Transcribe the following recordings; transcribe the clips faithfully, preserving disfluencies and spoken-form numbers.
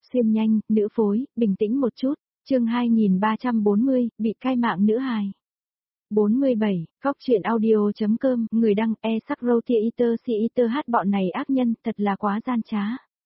Xuyên nhanh, nữ phối, bình tĩnh một chút. Chương hai nghìn ba trăm bốn mươi, bị cai mạng nữ hài. bốn mươi bảy, Cóc truyện audio.com, người đăng e sắc roti iter si iter hát bọn này ác nhân, thật là quá gian trá.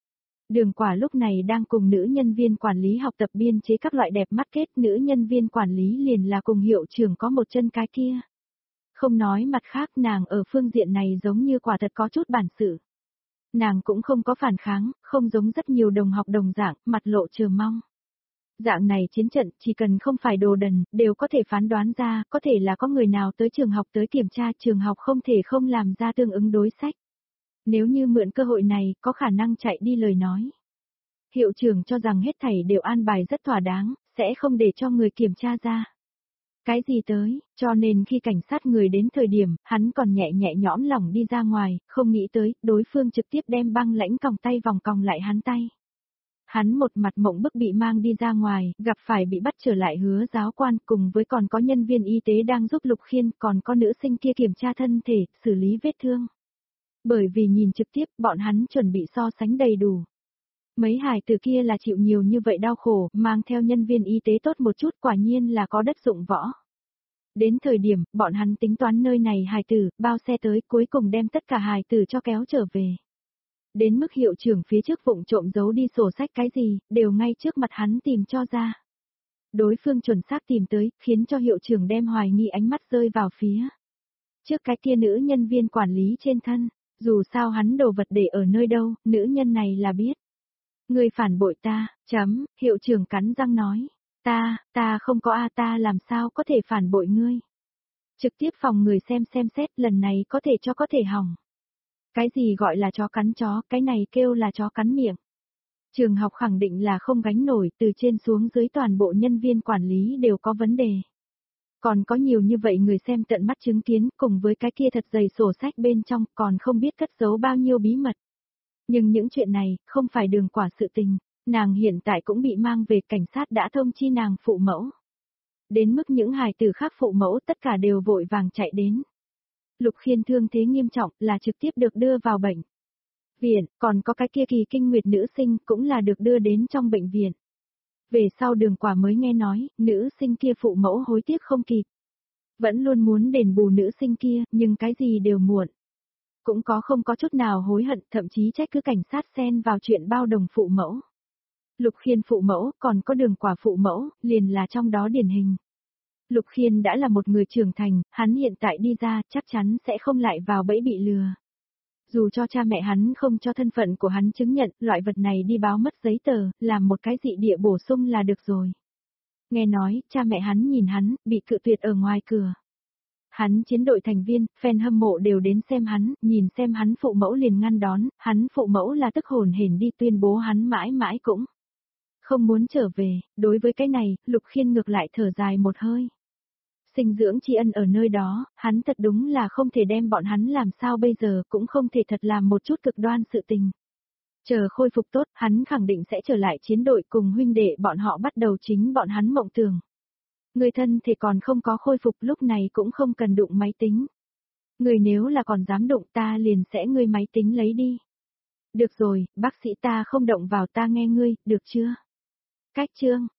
Đường Quả lúc này đang cùng nữ nhân viên quản lý học tập biên chế các loại đẹp mắt kết, nữ nhân viên quản lý liền là cùng hiệu trưởng có một chân cái kia. Không nói mặt khác, nàng ở phương diện này giống như quả thật có chút bản sự. Nàng cũng không có phản kháng, không giống rất nhiều đồng học đồng dạng, mặt lộ chờ mong. Dạng này chiến trận, chỉ cần không phải đồ đần, đều có thể phán đoán ra, có thể là có người nào tới trường học tới kiểm tra, trường học không thể không làm ra tương ứng đối sách. Nếu như mượn cơ hội này, có khả năng chạy đi lời nói. Hiệu trưởng cho rằng hết thảy đều an bài rất thỏa đáng, sẽ không để cho người kiểm tra ra. Cái gì tới, cho nên khi cảnh sát người đến thời điểm, hắn còn nhẹ nhẹ nhõm lỏng đi ra ngoài, không nghĩ tới, đối phương trực tiếp đem băng lãnh còng tay vòng còng lại hắn tay. Hắn một mặt mộng bức bị mang đi ra ngoài, gặp phải bị bắt trở lại Hứa giáo quan, cùng với còn có nhân viên y tế đang giúp Lục Khiên, còn có nữ sinh kia kiểm tra thân thể, xử lý vết thương. Bởi vì nhìn trực tiếp, bọn hắn chuẩn bị so sánh đầy đủ. Mấy hài tử kia là chịu nhiều như vậy đau khổ, mang theo nhân viên y tế tốt một chút, quả nhiên là có đất dụng võ. Đến thời điểm, bọn hắn tính toán nơi này hài tử, bao xe tới, cuối cùng đem tất cả hài tử cho kéo trở về. Đến mức hiệu trưởng phía trước vụng trộm giấu đi sổ sách cái gì, đều ngay trước mặt hắn tìm cho ra. Đối phương chuẩn xác tìm tới, khiến cho hiệu trưởng đem hoài nghi ánh mắt rơi vào phía trước cái kia nữ nhân viên quản lý trên thân, dù sao hắn đồ vật để ở nơi đâu, nữ nhân này là biết. Người phản bội ta, chấm, hiệu trưởng cắn răng nói, ta, ta không có a ta làm sao có thể phản bội ngươi. Trực tiếp phòng người xem xem xét lần này có thể cho có thể hỏng. Cái gì gọi là chó cắn chó, cái này kêu là chó cắn miệng. Trường học khẳng định là không gánh nổi, từ trên xuống dưới toàn bộ nhân viên quản lý đều có vấn đề. Còn có nhiều như vậy người xem tận mắt chứng kiến, cùng với cái kia thật dày sổ sách bên trong, còn không biết cất giấu bao nhiêu bí mật. Nhưng những chuyện này, không phải Đường Quả sự tình, nàng hiện tại cũng bị mang về, cảnh sát đã thông chi nàng phụ mẫu. Đến mức những hài tử khác phụ mẫu tất cả đều vội vàng chạy đến. Lục Khiên thương thế nghiêm trọng là trực tiếp được đưa vào bệnh viện, còn có cái kia kỳ kinh nguyệt nữ sinh cũng là được đưa đến trong bệnh viện. Về sau Đường Quả mới nghe nói, nữ sinh kia phụ mẫu hối tiếc không kịp. Vẫn luôn muốn đền bù nữ sinh kia, nhưng cái gì đều muộn. Cũng có không có chút nào hối hận, thậm chí trách cứ cảnh sát xen vào chuyện bao đồng phụ mẫu. Lục Khiên phụ mẫu, còn có Đường Quả phụ mẫu, liền là trong đó điển hình. Lục Khiên đã là một người trưởng thành, hắn hiện tại đi ra chắc chắn sẽ không lại vào bẫy bị lừa. Dù cho cha mẹ hắn không cho thân phận của hắn chứng nhận, loại vật này đi báo mất giấy tờ, làm một cái dị địa bổ sung là được rồi. Nghe nói, cha mẹ hắn nhìn hắn, bị cự tuyệt ở ngoài cửa. Hắn chiến đội thành viên, fan hâm mộ đều đến xem hắn, nhìn xem hắn phụ mẫu liền ngăn đón, hắn phụ mẫu là tức hồn hển đi tuyên bố hắn mãi mãi cũng không muốn trở về, đối với cái này, Lục Khiên ngược lại thở dài một hơi. Sinh dưỡng tri ân ở nơi đó, hắn thật đúng là không thể đem bọn hắn làm sao bây giờ, cũng không thể thật làm một chút cực đoan sự tình. Chờ khôi phục tốt, hắn khẳng định sẽ trở lại chiến đội cùng huynh đệ bọn họ bắt đầu chính bọn hắn mộng tưởng. Người thân thì còn không có khôi phục lúc này cũng không cần đụng máy tính. Người nếu là còn dám đụng ta liền sẽ ngươi máy tính lấy đi. Được rồi, bác sĩ ta không động vào ta nghe ngươi, được chưa? Cách chương,